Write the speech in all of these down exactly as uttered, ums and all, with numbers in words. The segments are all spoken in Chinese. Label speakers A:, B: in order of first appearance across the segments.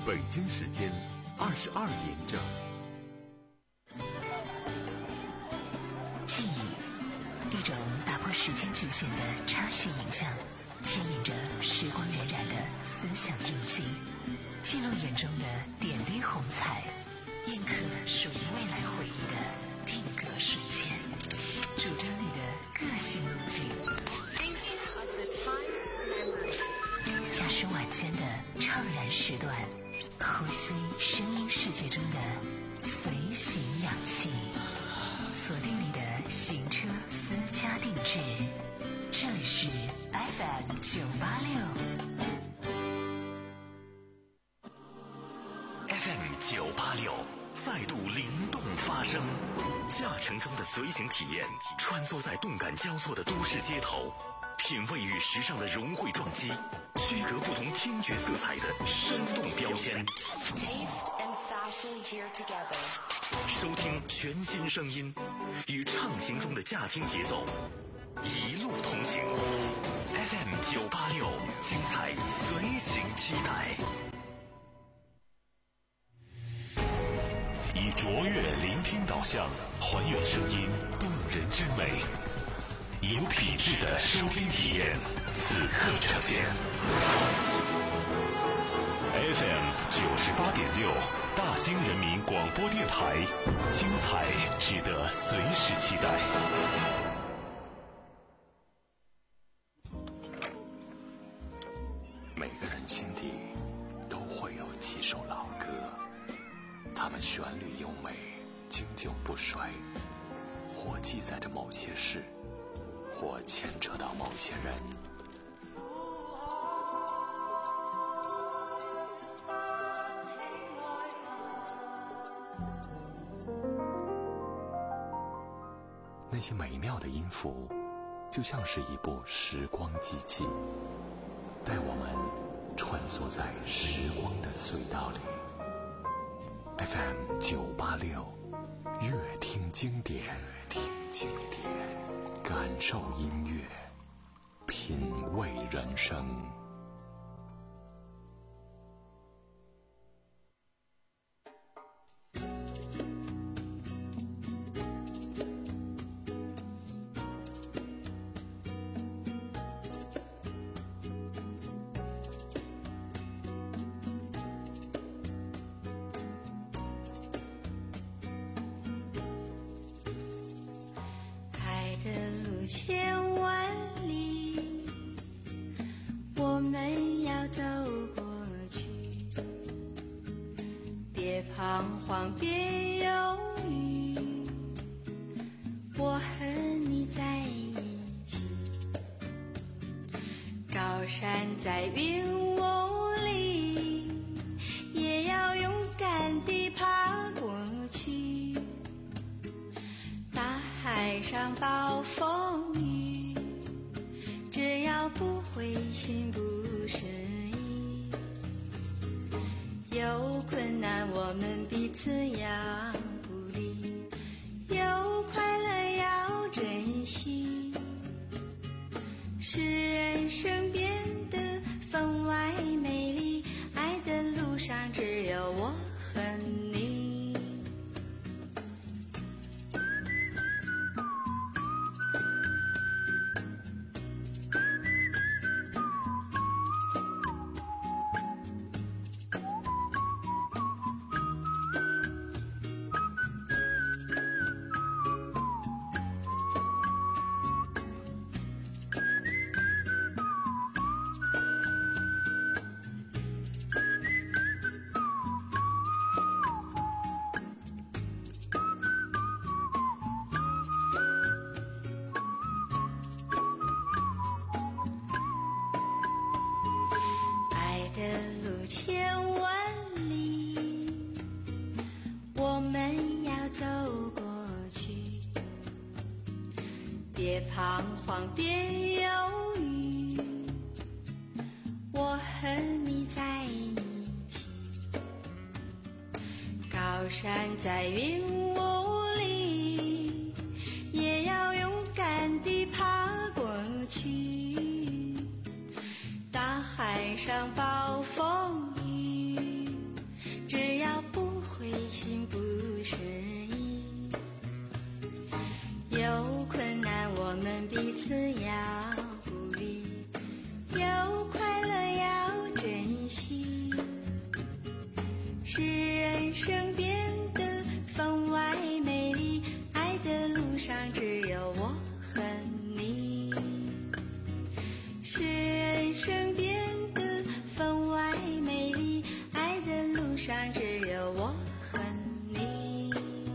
A: 北京时间二十二点整。
B: 记忆，一种打破时间局限的插叙影像，牵引着时光荏苒的思想印记，记录眼中的点滴红彩，印刻属于未来回忆的定格瞬间，主张你的个性路径。驾驶晚间的怅然时段，呼吸声音世界中的随行氧气，锁定你的行车私家定制。这里是 F M 九八六
C: F M 九八六再度灵动发声，驾乘中的随行体验，穿梭在动感交错的都市街头，品味与时尚的融汇撞击，区隔不同听觉色彩的生动标签。收听全新声音，与畅行中的驾听节奏，一路同行。F M 九八六，精彩随行期待。以卓越聆听导向，还原声音动人之美，以有品质的收听体验，此刻呈现。F M 九十八点六，大兴人民广播电台，精彩值得随时期待。每个人心底都会有几首老歌，它们旋律优美，经久不衰，或记载着某些事，或牵扯到某些人。那些美妙的音符，就像是一部时光机器，带我们穿梭在时光的隧道里。F M 九八六，乐听经典，乐听经典，感受音乐，品味人生。
D: 在云雾里，也要勇敢地爬过去。大海上暴风雨， 彼此要鼓励，有快乐要珍惜，使人生变得分外美丽。爱的路上只有我和你，使人生变得分外美丽。爱的路上只有我和你。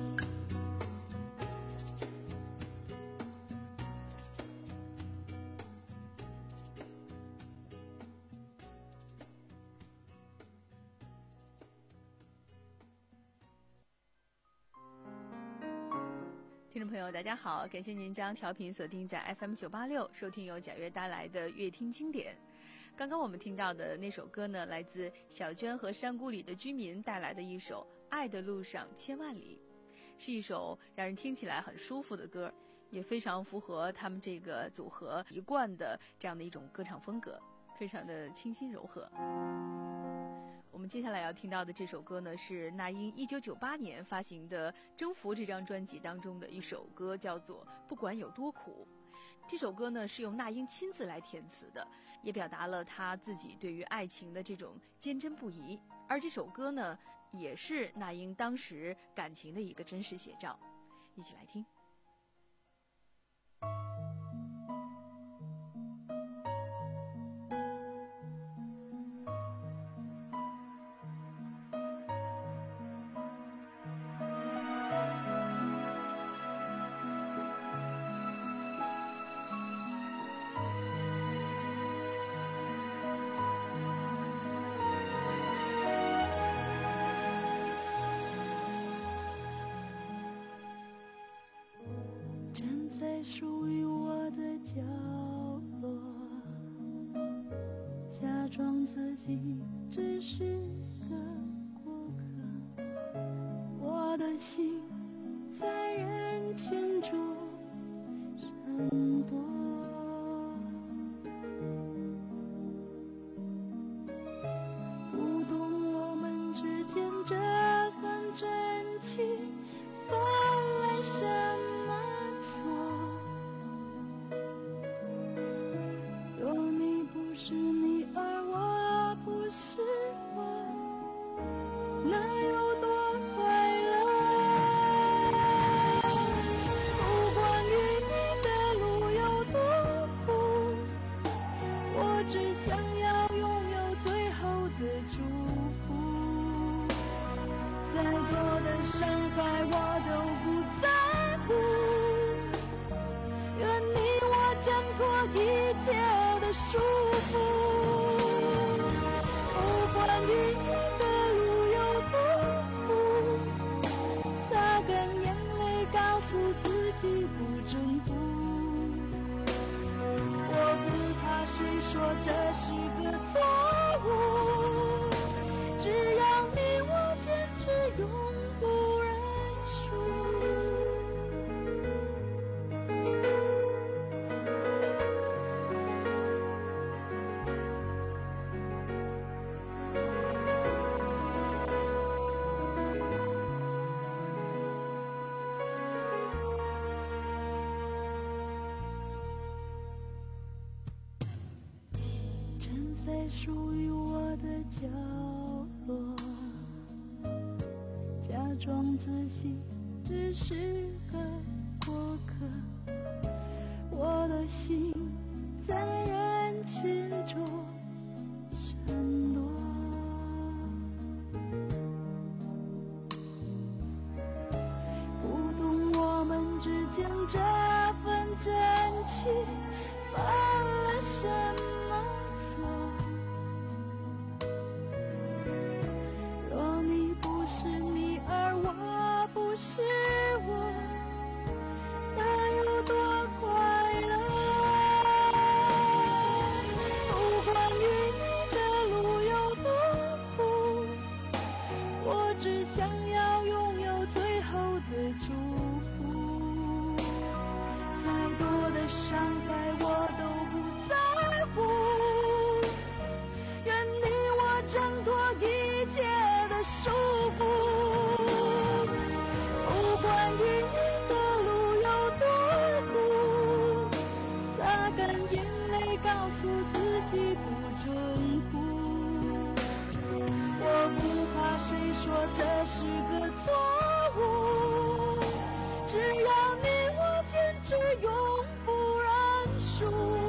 E: 听众朋友大家好，感谢您将调频锁定在 F M 九八六，收听由贾悦带来的乐听经典。刚刚我们听到的那首歌呢，来自小娟和山谷里的居民带来的一首《爱的路上千万里》，是一首让人听起来很舒服的歌，也非常符合他们这个组合一贯的这样的一种歌唱风格，非常的清新柔和。我们接下来要听到的这首歌呢，是那英一九九八年发行的《征服》这张专辑当中的一首歌，叫做《不管有多苦》。这首歌呢是由那英亲自来填词的，也表达了她自己对于爱情的这种坚贞不移。而这首歌呢，也是那英当时感情的一个真实写照。一起来听。
F: 属于我的角落，假装自己只是个过客，我的心在人群中闪躲，不懂我们之间这份真情分来什么错。是你而我不是我，那有多快乐？不管与你的路有多苦，我只想要拥有最后的祝福。再多的伤害我都不在乎，愿你我挣脱一切的束缚。不管与你的路有多苦，擦干眼泪告诉自己不征服。我不怕谁说这是个错误，只要你我坚持永不认输。属于我的角落，假装自己只是个过客，我的心在人群中闪躲，不懂我们之间这份真情犯了什么错。是你而我不是我，那有多快乐？ 说这是个错误，只要你我坚持永不认输。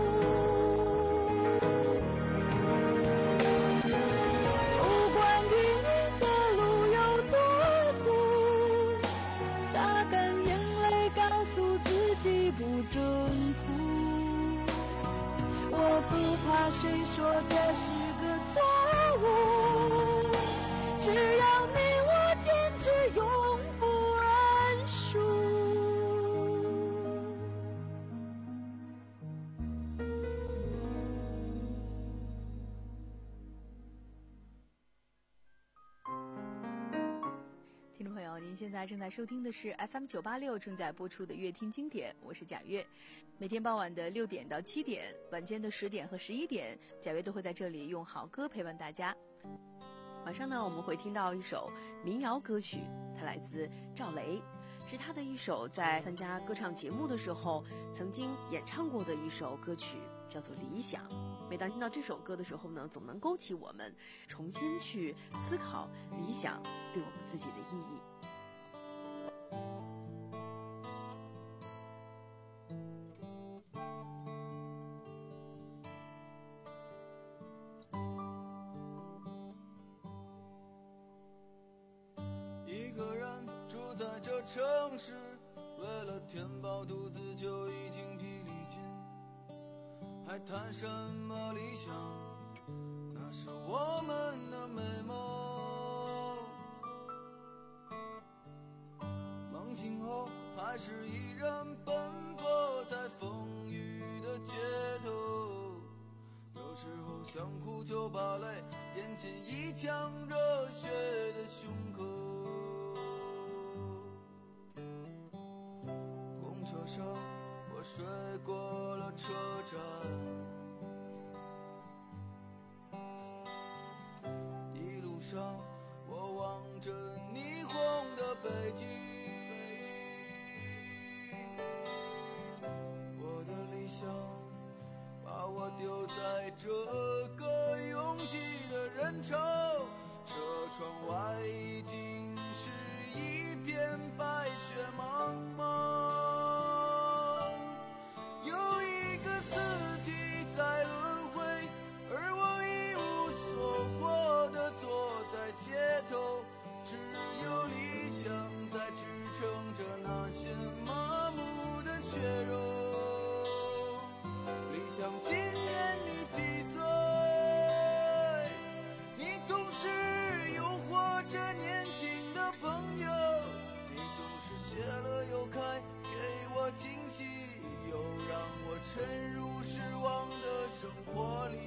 F: 不管明天的路有多苦，擦干眼泪告诉自己不准哭。我不怕谁说这是个错误，只要你我坚持永不认输。
E: 听众朋友，您现在正在收听的是 F M 九八六正在播出的乐听经典，我是贾月。每天傍晚的六点到七点，晚间的十点和十一点，贾月都会在这里用好歌陪伴大家。晚上呢，我们会听到一首民谣歌曲，它来自赵雷，是他的一首在参加歌唱节目的时候曾经演唱过的一首歌曲，叫做《理想》。每当听到这首歌的时候呢，总能勾起我们重新去思考理想对我们自己的意义。
G: 一个人住在这城市，为了填饱肚子就已经疲力尽，还谈什么理想？那是我们的美梦。梦醒后还是一人奔波在风雨的街头，有时候想哭就把泪咽进一腔热血的胸口。公车上我睡过了车站，一路上我望着霓虹的北京，我的理想把我丢在这个拥挤的人潮，车窗外已经是一片白雪茫茫，有一个四季在轮回，而我一无所获地坐在街头，只有理想在支撑着那些麻木的血肉。理想今年你几岁？你总是诱惑着年轻的朋友，你总是谢了又开，给我惊喜，又让我沉入失望的生活里。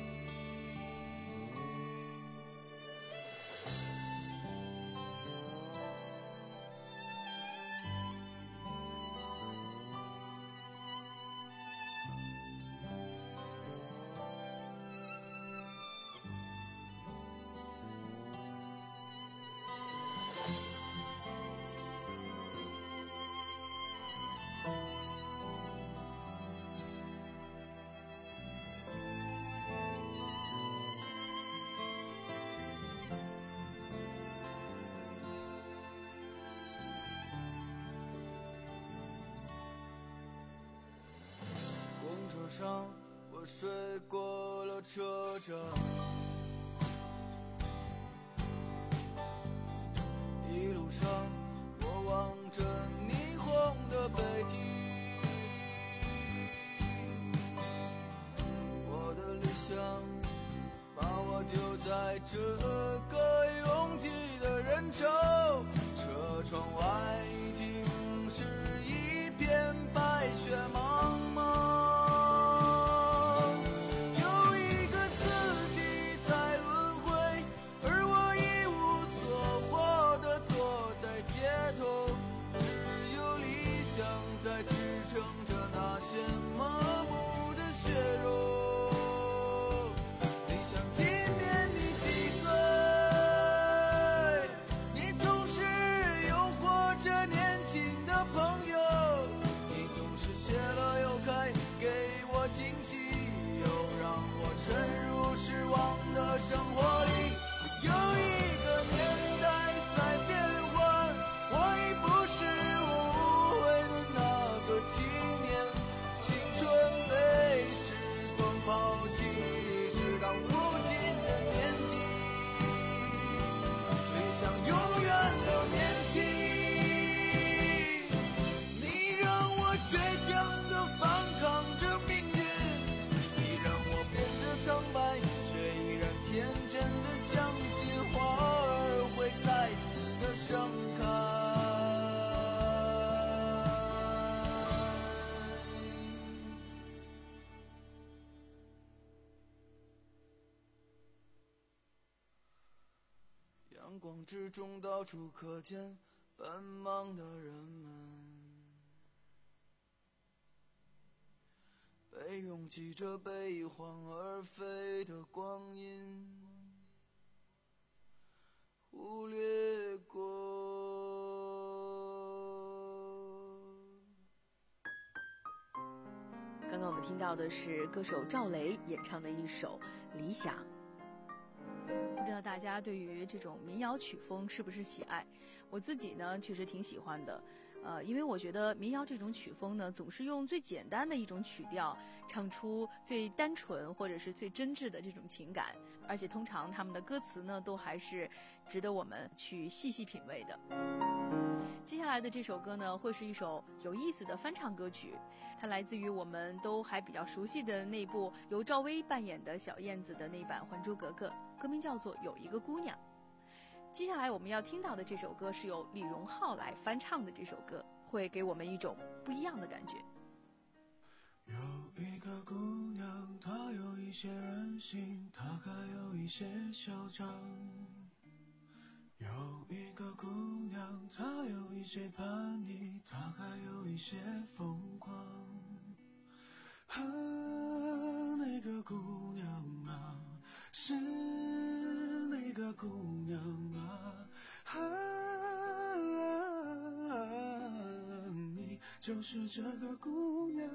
G: 公车上我睡过了车站，一路上我望着霓虹的北京，我的理想把我丢在这个拥挤的人潮，车窗外已经是一片白雪茫茫，在支撑着那些麻木的血肉。理想今年你几岁？你总是诱惑着阳光之中到处可见奔忙的人们，被拥挤着悲欢而飞的光阴忽略过。
E: 刚刚我们听到的是歌手赵雷演唱的一首《理想》。不知道大家对于这种民谣曲风是不是喜爱？我自己呢，确实挺喜欢的。呃，因为我觉得民谣这种曲风呢，总是用最简单的一种曲调，唱出最单纯或者是最真挚的这种情感，而且通常他们的歌词呢，都还是值得我们去细细品味的。接下来的这首歌呢，会是一首有意思的翻唱歌曲，它来自于我们都还比较熟悉的那部由赵薇扮演的小燕子的那版《还珠格格》，歌名叫做《有一个姑娘》。接下来我们要听到的这首歌是由李荣浩来翻唱的，这首歌会给我们一种不一样的感觉。
H: 有一个姑娘，她有一些任性，她还有一些嚣张。有一个姑娘，她有一些叛逆，她还有一些疯狂。啊，那个姑娘啊，是那个姑娘啊，啊，你就是这个姑娘。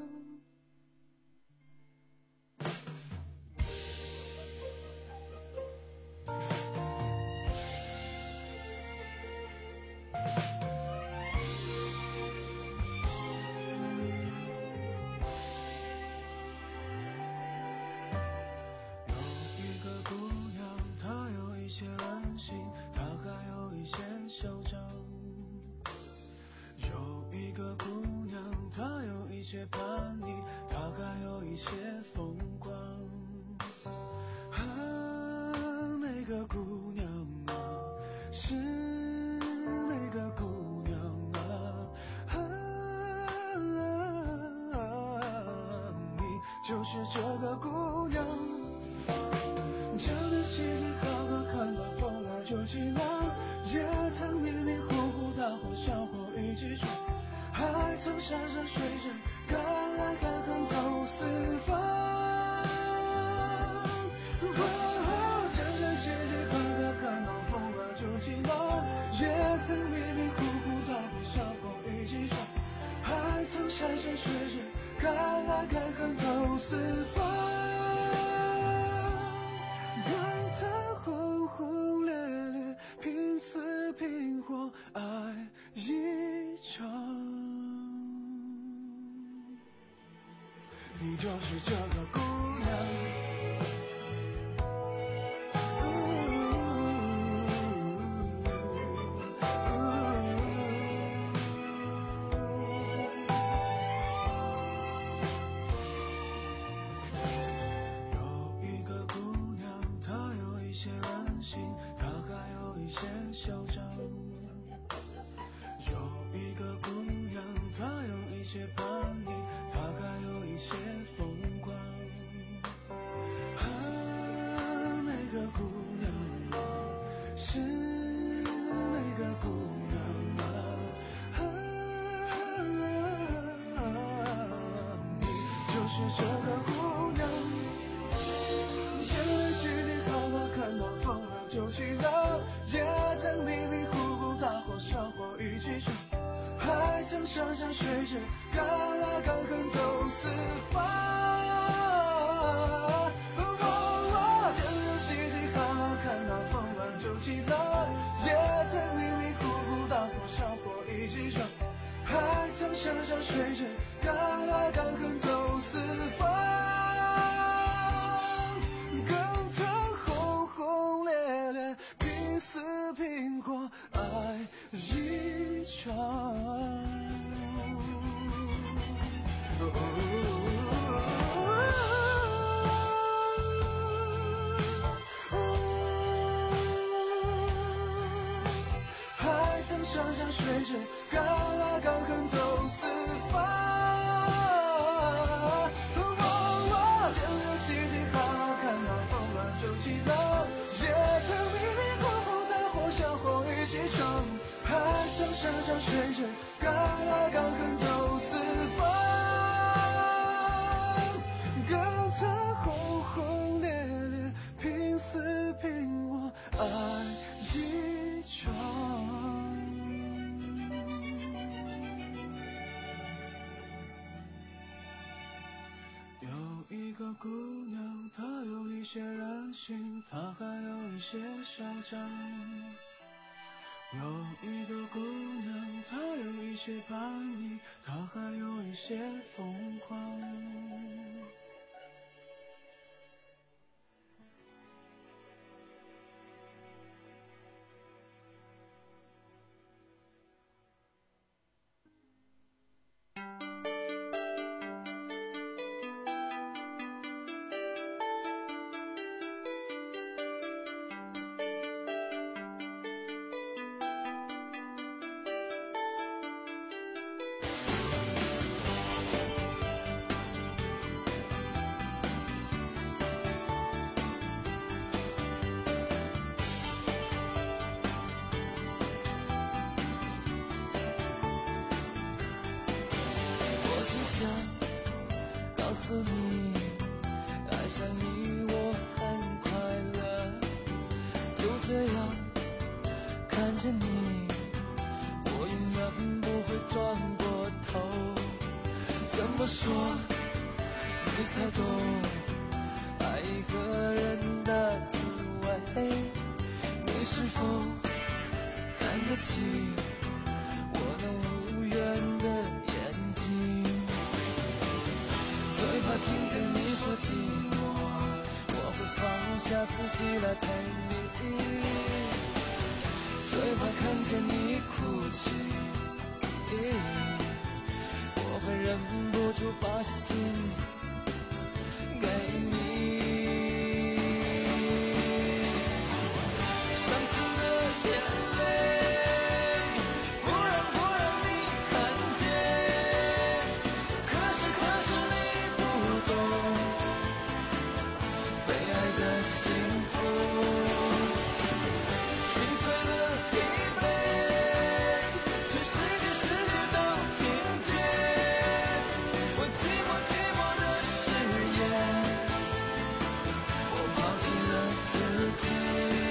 H: 叛逆，她还有一些疯狂。啊，那个姑娘啊，是那个姑娘啊，啊，你就是这个姑娘。这个世界好好看到风儿就起浪，也曾迷迷糊糊大伙小伙一起闯，还曾山山水水敢爱敢恨走四方。哦，这个世界快乐看到风儿就起浪，也曾迷迷糊糊大伙小伙一起闯，还曾山山水水敢爱敢恨走四方。刚才轰轰烈烈拼死拼活爱一场，你就是这个姑娘。有一个姑娘，她有一些任性，她还有一些嚣张。有一个姑娘，她有一些叛逆，她还有一些疯狂。啊，那个姑娘啊，是那个姑娘啊，啊，你就是这个姑娘。这个世界好好看到风儿就起浪，也曾迷迷糊糊大伙小伙一起闯，还曾山山水水敢爱敢恨走四方。哦，这个世界好好看到风儿就起浪，也曾迷迷糊糊大伙小伙一起闯，还曾山山水水敢爱敢恨走四方。更曾轰轰烈烈拼死拼活爱一场。还曾山山水水敢爱敢恨走四方。这个世界好好看到风儿就起浪，也曾迷迷糊糊大伙小伙一些任性，他还有一些嚣张。有一个姑娘，她有一些叛逆，她还有一些疯狂。
I: 告诉你，爱上你我很快乐，就这样看着你，我永远不会转过头。怎么说你才懂爱一个人的滋味？你是否看得起我那无缘的眼睛？最怕听见你说寂寞，我会放下自己来陪你。最怕看见你哭泣，我会忍不住把心给你。伤心的眼泪不让不让你看见，可是可是你不懂被爱的幸福，心碎的疲惫全世界世界都听见，我寂寞寂寞的誓言，我抛弃了自己，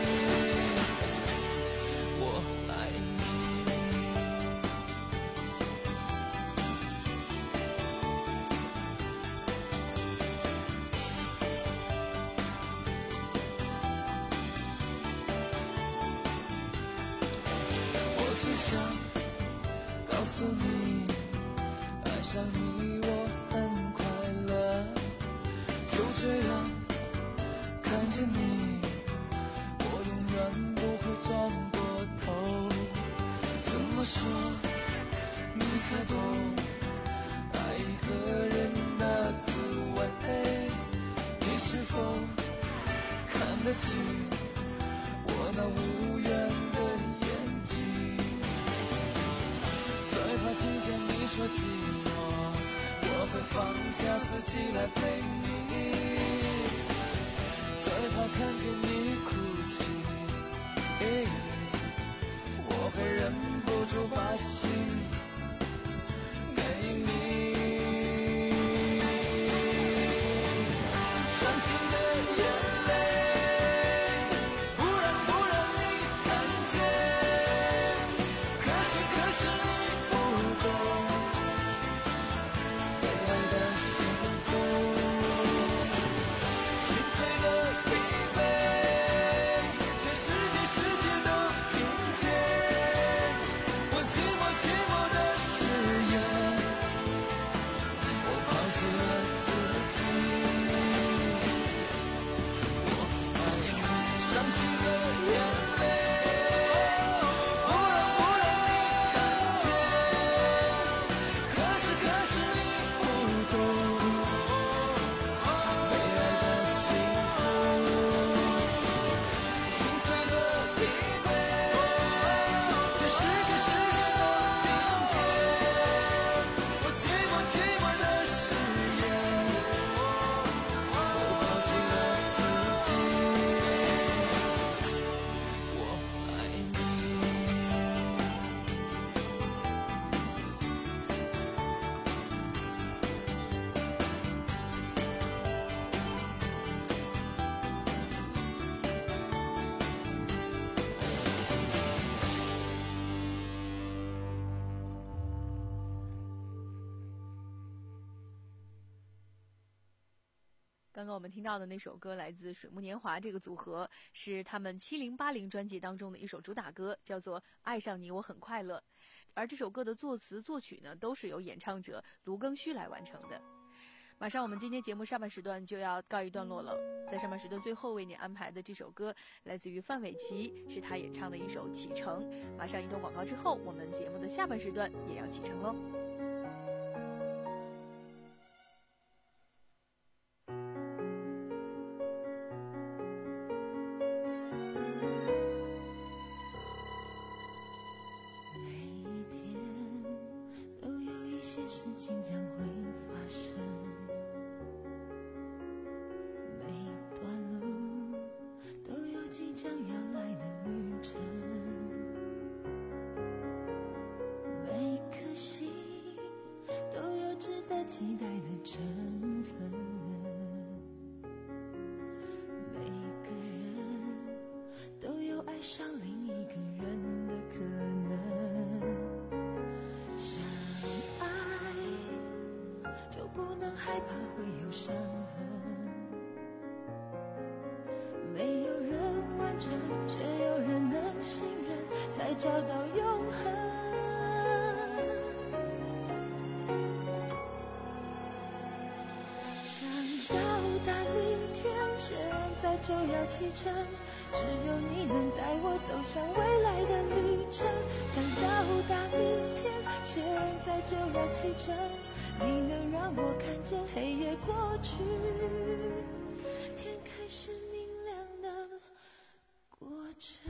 I: 我爱你。我只想告诉你，爱上你我很快乐，就这样看着你，我永远不会转过头。怎么说你才懂爱一个人的滋味？你是否看得起我那无缘的眼睛？最怕听见你说寂寞，我会放下自己来陪你。最怕看见你哭泣，我会忍不住把心给你。伤心的眼泪不让不让你看见，可是可是你不懂被爱的幸福，心碎的疲惫全世界世界都听见，我寂寞寂寞
E: 刚刚我们听到的那首歌来自水木年华这个组合，是他们七零八零专辑当中的一首主打歌，叫做《爱上你我很快乐》。而这首歌的作词作曲呢，都是由演唱者卢庚戌来完成的。马上我们今天节目上半时段就要告一段落了，在上半时段最后为你安排的这首歌来自于范玮琪，是他演唱的一首《启程》。马上一段广告之后，我们节目的下半时段也要启程喽。
I: 找到永恒，想到达明天，现在就要启程，只有你能带我走向未来的旅程。想到达明天，现在就要启程，你能让我看见黑夜过去，天开始明亮的过程。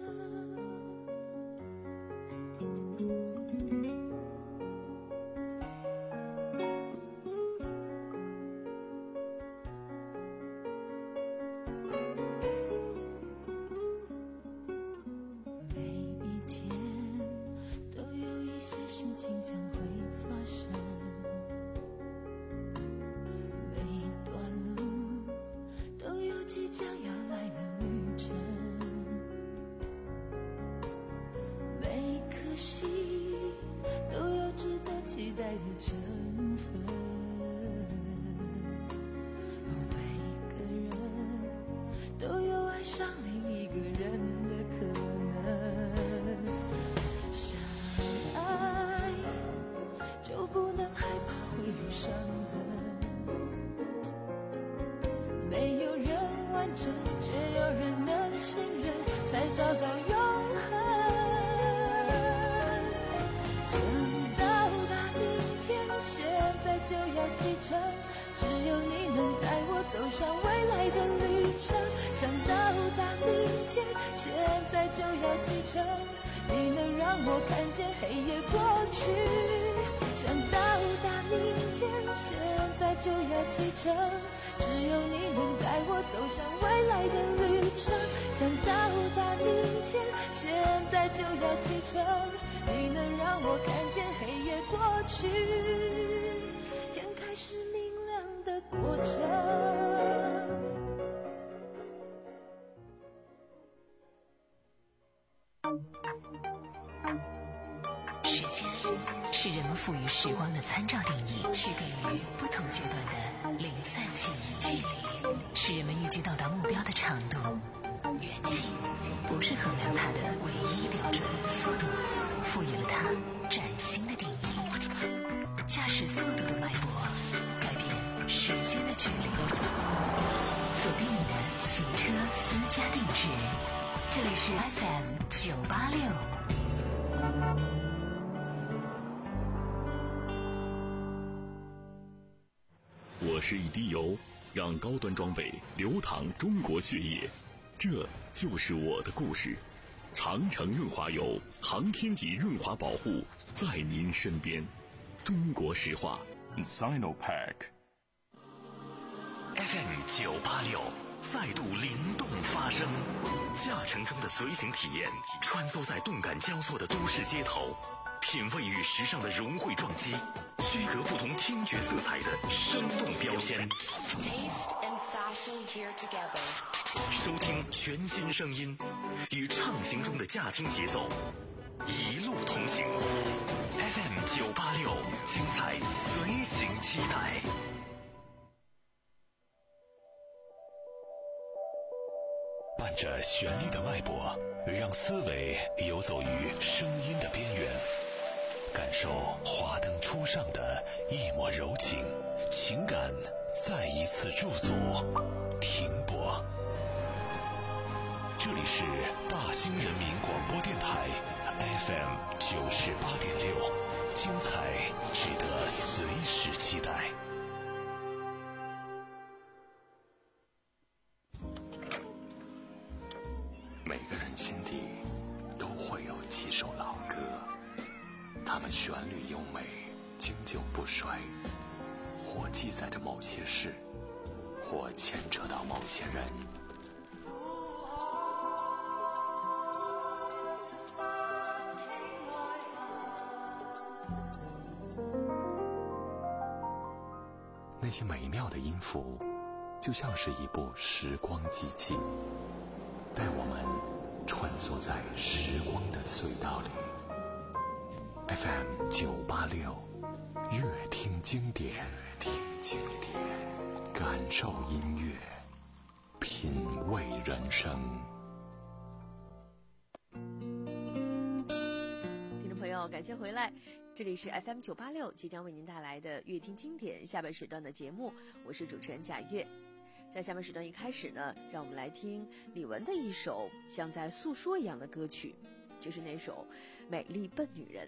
I: 只有你能带我走向未来的旅程，想到达明天，现在就要启程，你能让我看见黑夜过去。想到达明天，现在就要启程，只有你能带我走向未来的旅程。想到达明天，现在就要启程，你能让我看见黑夜过去，天开始明亮的过程。
B: 时间是人们赋予时光的参照定义，区隔于不同阶段的零散记忆。距离是人们预计到达目标的长度，远近不是衡量它的唯一标准，速度赋予了它崭新的定义。驾驶速度的脉搏改变时间的距离，锁定你的行车私家定制，这里是 F M 九八六。
C: 我是一滴油，让高端装备流淌中国血液，这就是我的故事。长城润滑油，航天级润滑保护，在您身边。中国石化 Sinopec F M 九八六再度灵动发声，驾乘中的随行体验，穿梭在动感交错的都市街头，品味与时尚的融汇撞击，区隔不同听觉色彩的生动标签，收听全新声音，与畅行中的驾听节奏，一路同行。F M 九八六，精彩随行期待。 伴着旋律的脉搏，让思维游走于声音的边缘，感受华灯初上的一抹柔情，情感再一次驻足停泊。这里是大兴人民广播电台 F M 九十八点六，精彩值得随时期待。每个人心底都会有几首老歌，它们旋律优美，经久不衰，或记载着某些事，或牵扯到某些人。那些美妙的音符，就像是一部时光机器，带我们穿梭在时光的隧道里。F M 九八六，乐听经典，听经典，感受音乐，品味人生。
E: 听众朋友，感谢回来，这里是 F M 九八六，即将为您带来的乐听经典下半时段的节目，我是主持人贾月。在下面时段一开始呢，让我们来听李玟的一首像在诉说一样的歌曲，就是那首《美丽笨女人》。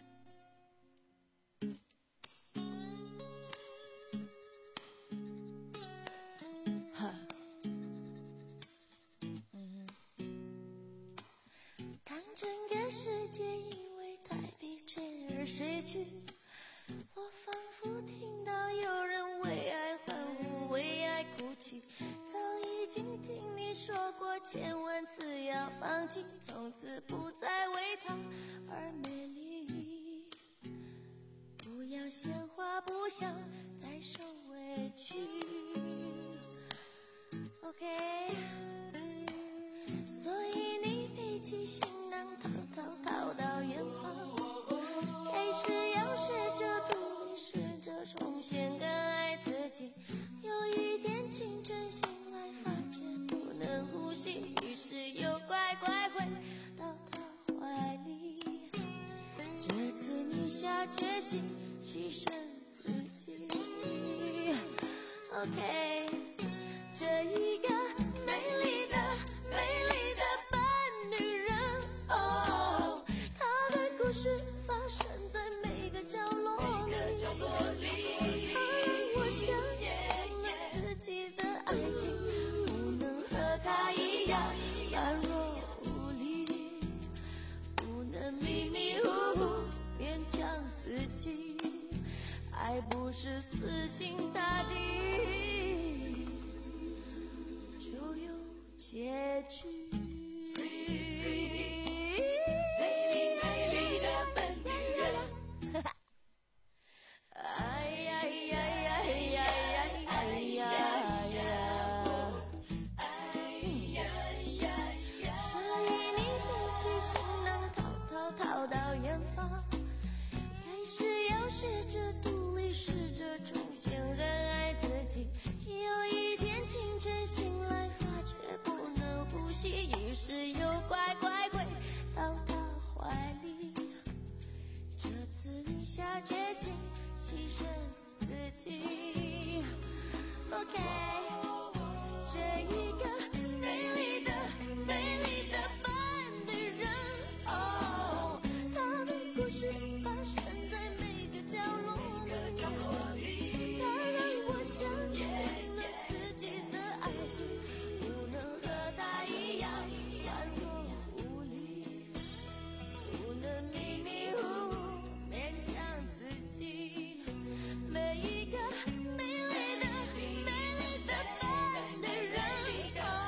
D: 当整个世界因为太疲倦而睡去，我仿佛听到有人为爱欢呼，为爱哭泣。早已经听你说过千万次要放弃，从此不再为他而美丽。不要闲话，不想再受委屈。 OK， 所以你背起行囊逃逃逃到远方，开始要学着独立，试着重新更爱自己。有一天清晨醒来，发觉不能呼吸，于是又乖乖回到他怀里。这次你下决心牺牲自己。OK， 这一个美丽的美丽的笨女人，哦，她的故事发生在每个角落里，她让我相信了自己的爱情不能和她一样软弱无力，不能迷迷糊糊勉强自己，爱不是死心塌地就有结局。于是又乖乖跪到他怀里，这次你下决心牺牲自己。 OK， 这一个美丽的美丽的笨女人，哦，她的故事发生在每个角落里，她让我相信了自己的爱情不能和她一样软弱无力，不能迷迷糊糊勉强自己。每一个美丽的美丽的笨女人，哦，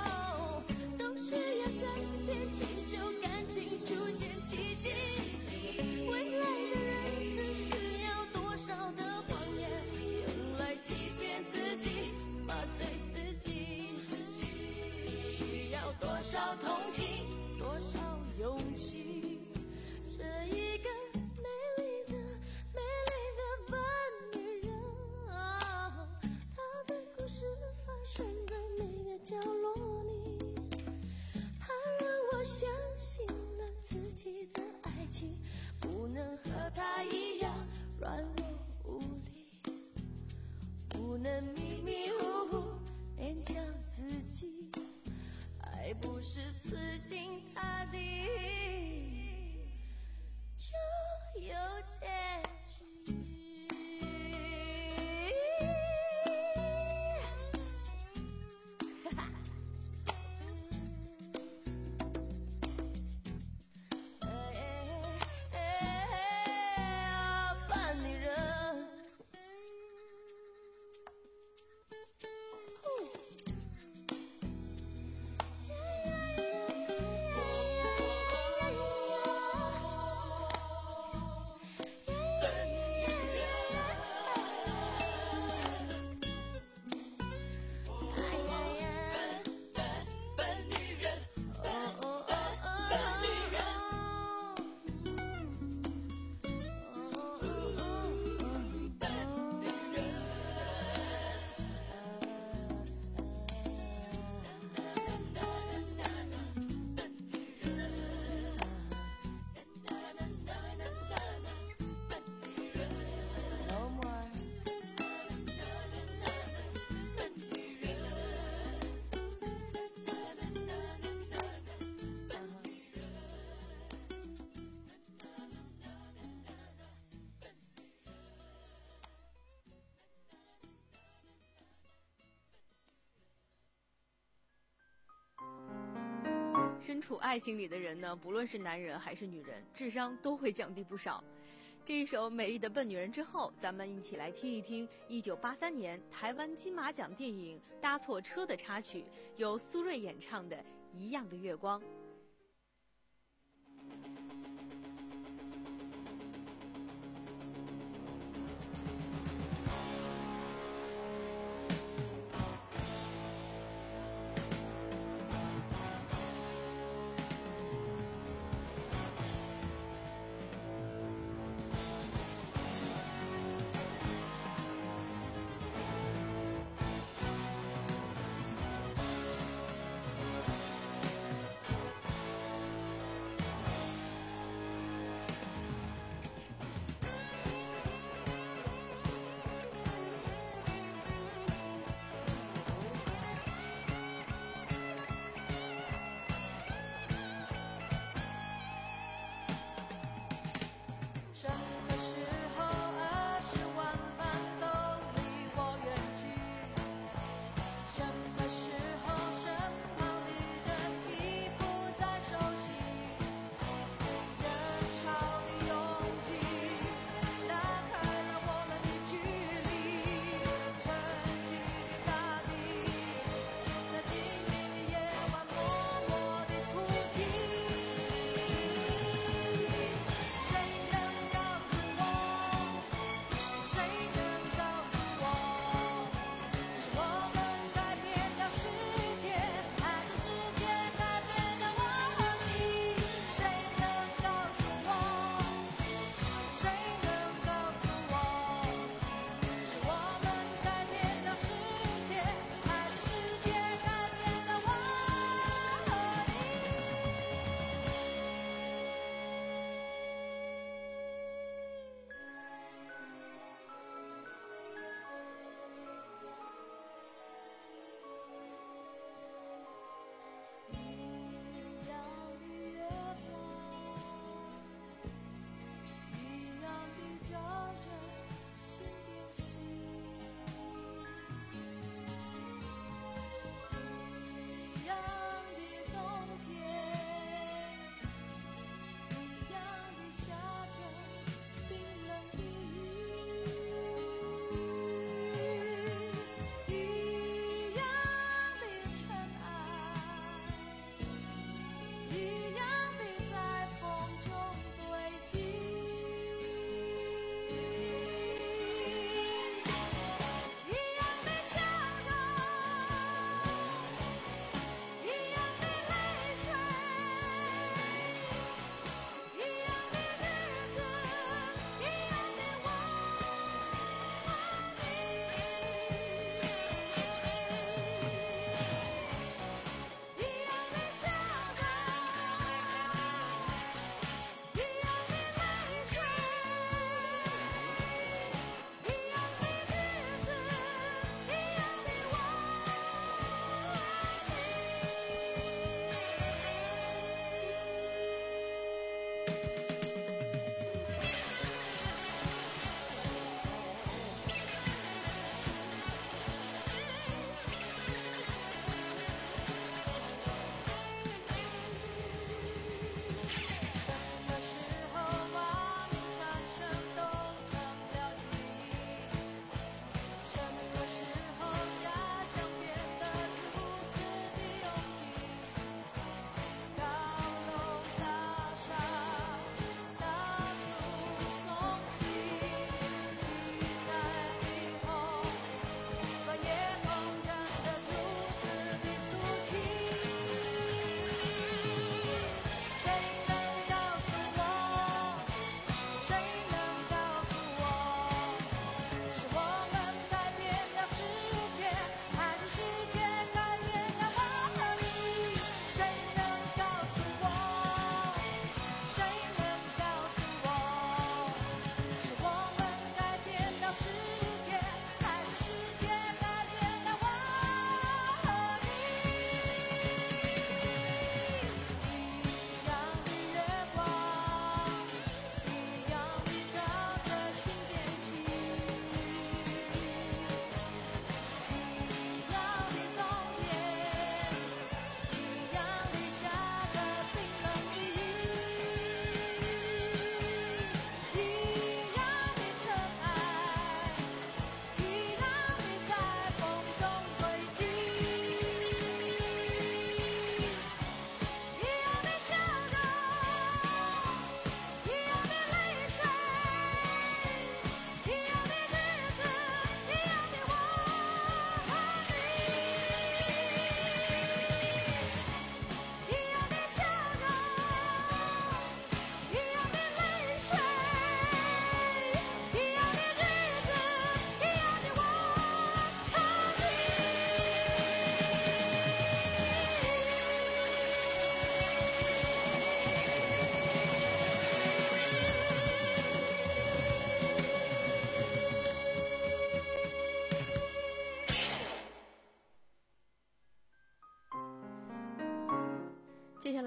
E: 身处爱情里的人呢，不论是男人还是女人，智商都会降低不少。这一首《美丽的笨女人》之后，咱们一起来听一听一九八三年台湾金马奖电影《搭错车》的插曲，由苏芮演唱的《一样的月光》。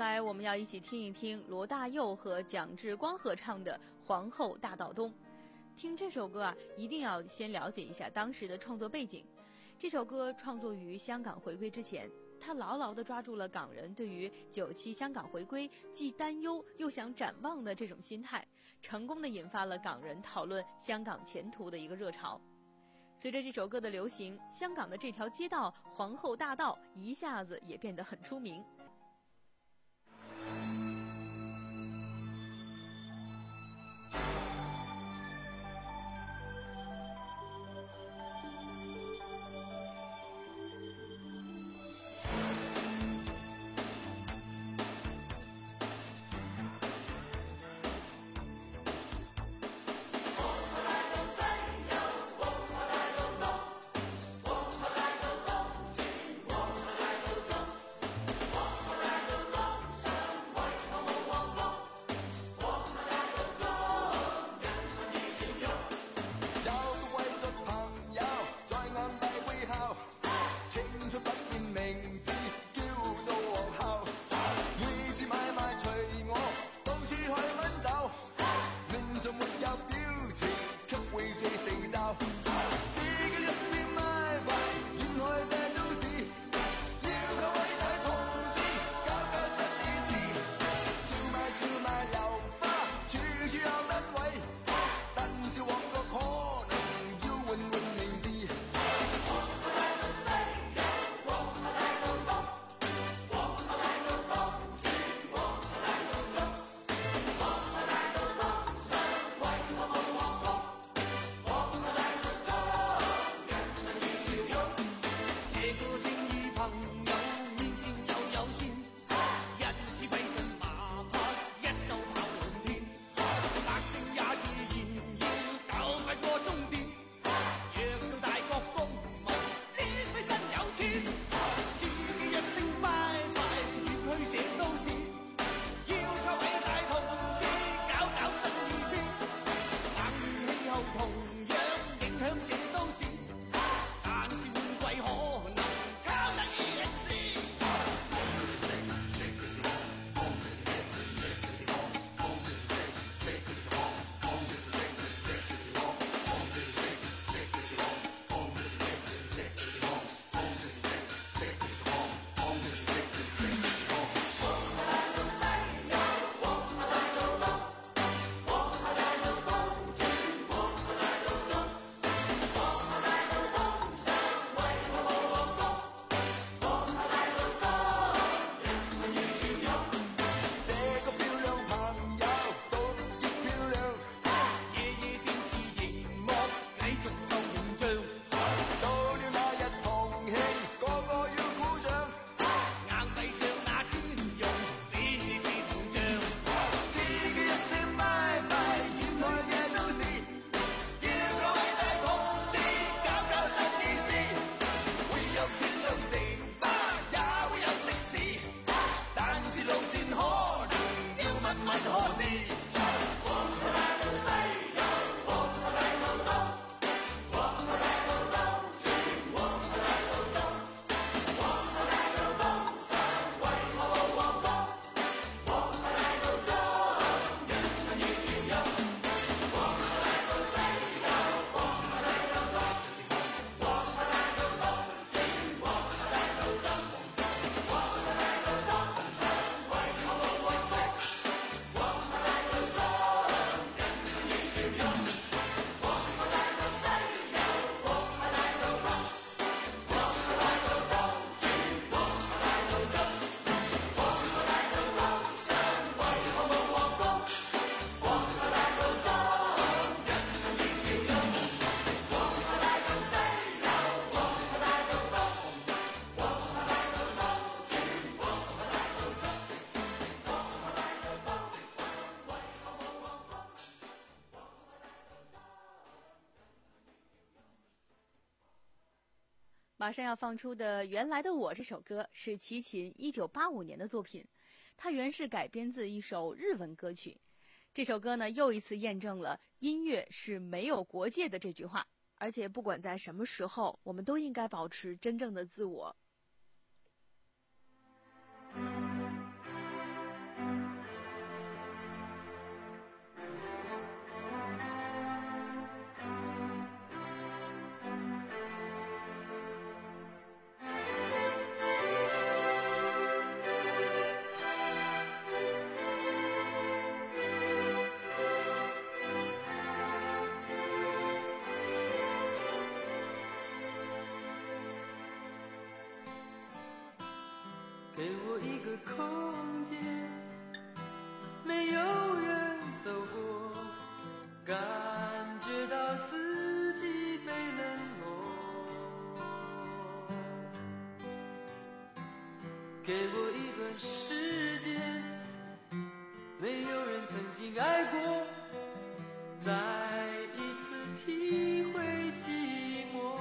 E: 来我们要一起听一听罗大佑和蒋志光合唱的《皇后大道东》。听这首歌啊，一定要先了解一下当时的创作背景。这首歌创作于香港回归之前，它牢牢地抓住了港人对于九七香港回归既担忧又想展望的这种心态，成功地引发了港人讨论香港前途的一个热潮。随着这首歌的流行，香港的这条街道皇后大道一下子也变得很出名。马上要放出的《原来的我》这首歌是齐秦一九八五年的作品，它原是改编自一首日文歌曲。这首歌呢，又一次验证了音乐是没有国界的这句话，而且不管在什么时候，我们都应该保持真正的自我。
I: 我一个空间，没有人走过，感觉到自己被冷落。给我一段时间，没有人曾经爱过，再一次体会寂寞。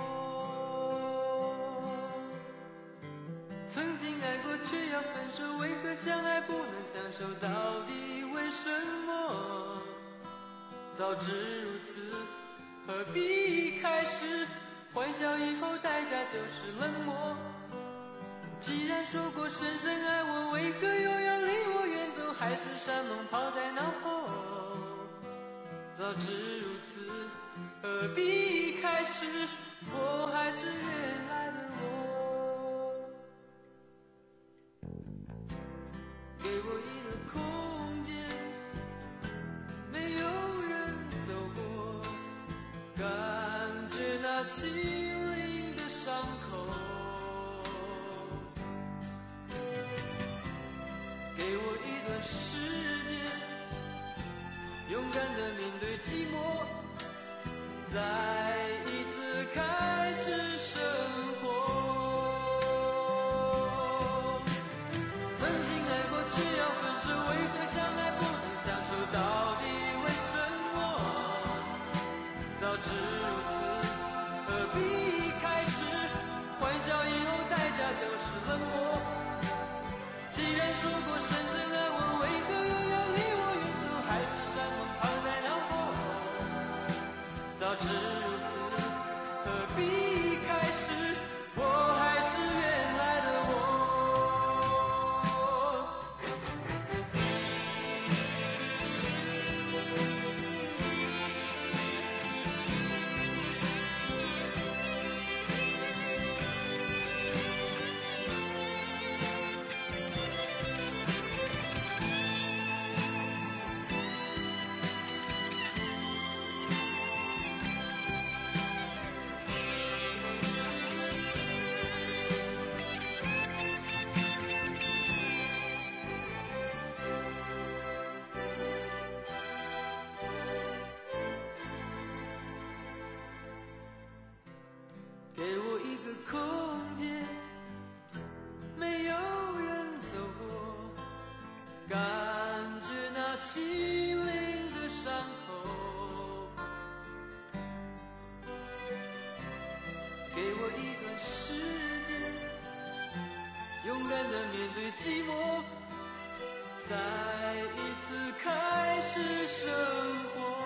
I: 曾经爱过却要分手，为何相爱不能相守？到底为什么？早知如此，何必开始？欢笑以后代价就是冷漠。既然说过深深爱我，为何又要离我远走？海誓山盟抛在脑后。早知如此，何必开始？我还是原来的我。给我一个空间，没有人走过，感觉那心灵的伤口。给我一段时间，勇敢地面对寂寞，再一次开始生活。曾经爱过却要分手，为何相爱不能相守？到底为什么？早知如此，何必开始？欢笑以后代价就是冷漠。既然说过深深爱我，为何又要离我远走？海誓山盟抛在脑后。早知如此，何必开始？我还是原来的我。给我一个空间，没有人走过，感觉那心灵的伤口。给我一段时间，勇敢地面对寂寞，再一次开始生活。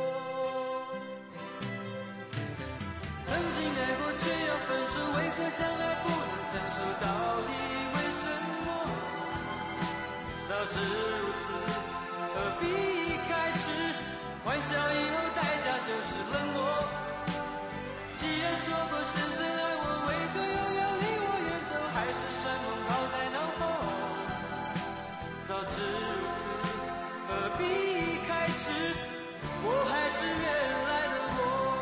I: 曾经爱过却要分手，为何相爱不能相守？到底为什么？早知如此，何必开始？欢笑以后代价就是冷漠。既然说过深深爱我，为何又要离我远走？海誓山盟抛在脑后。早知如此，何必开始？我还是原来的我。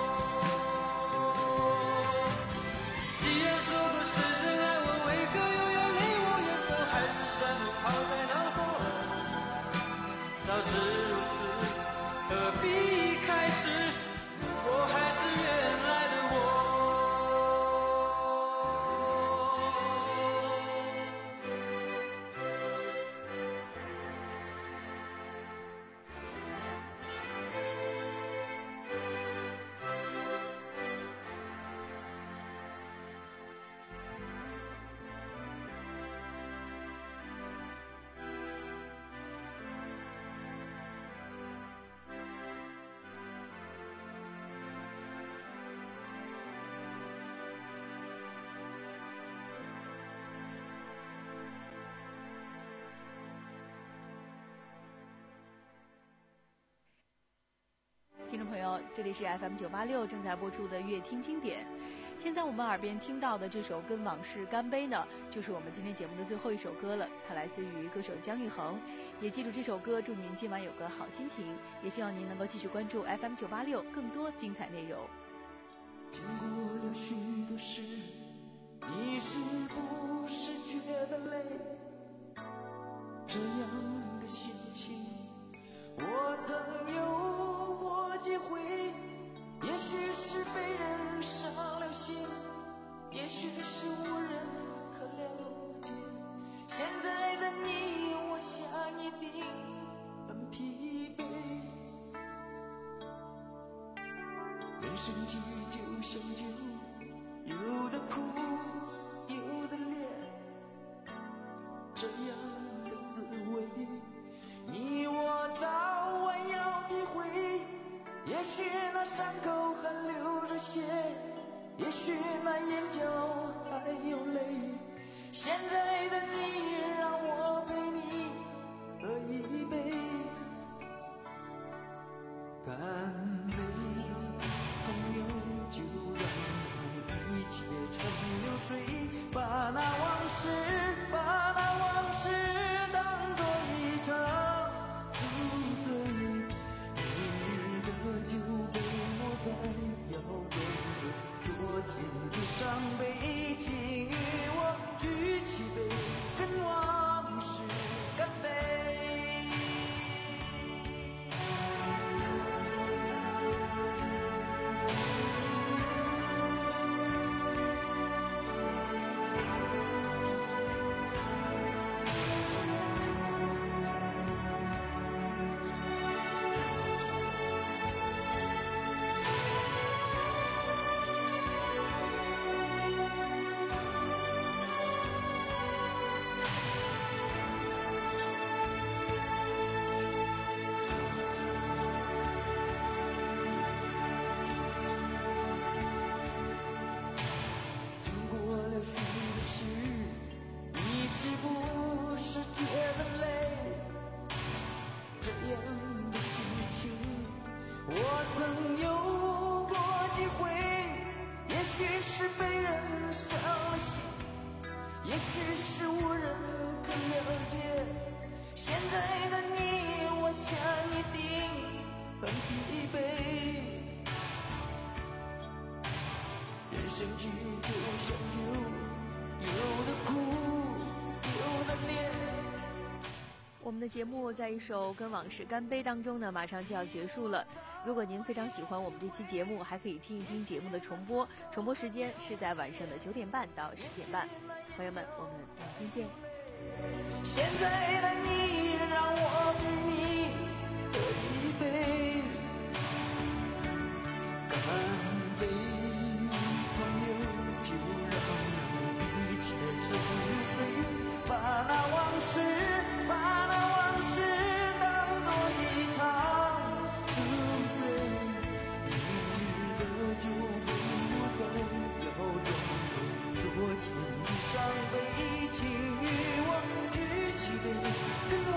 I: 既然说过深深爱我，为何又要离我远走？海誓山盟抛在脑后。早知如此，何必开始？我还是原来的我。
E: 听众朋友，这里是 F M 九八六正在播出的乐听经典。现在我们耳边听到的这首《跟往事干杯》呢，就是我们今天节目的最后一首歌了。它来自于歌手姜育恒。也记住这首歌，祝您今晚有个好心情。也希望您能够继续关注 F M 九八六更多精彩内容。
H: 经过了许多事，你是不是觉得累？
I: 这样的心情。我曾有过机会，也许是被人伤了心，也许是无人可了解。现在的你，我想一定很疲惫。人生剧就像酒，有的苦，有的烈，这样的滋味，你我早晚要体会。也许那伤口还流着血，也许那眼角还有泪。现在的你，让我陪你喝一杯，干杯，朋友，就让一切成流水，把那往事，把那往事当作一场宿醉。你的酒杯落在摇篮中，昨天的伤悲，请与我举起杯，跟往事干杯。也许是无人可了解，现在的你，我想一定很疲惫。人生剧就像酒，有的苦，有的烈。
E: 我们的节目在一首《跟往事干杯》当中呢，马上就要结束了。如果您非常喜欢我们这期节目，还可以听一听节目的重播，重播时间是在晚上的九点半到十点半。朋友们，我们明天见。
I: 现在的你，让我陪你喝一杯，干杯，朋友，就让一切成流水，把那往事，把那往事当作一场宿醉。你的酒杯落在摇篮中，昨天的伤悲，请与我举起杯，跟我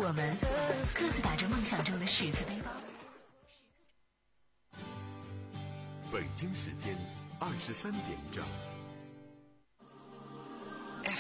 B: 我们各自打着梦想中的十字背包。
A: 北京时间二十三点整。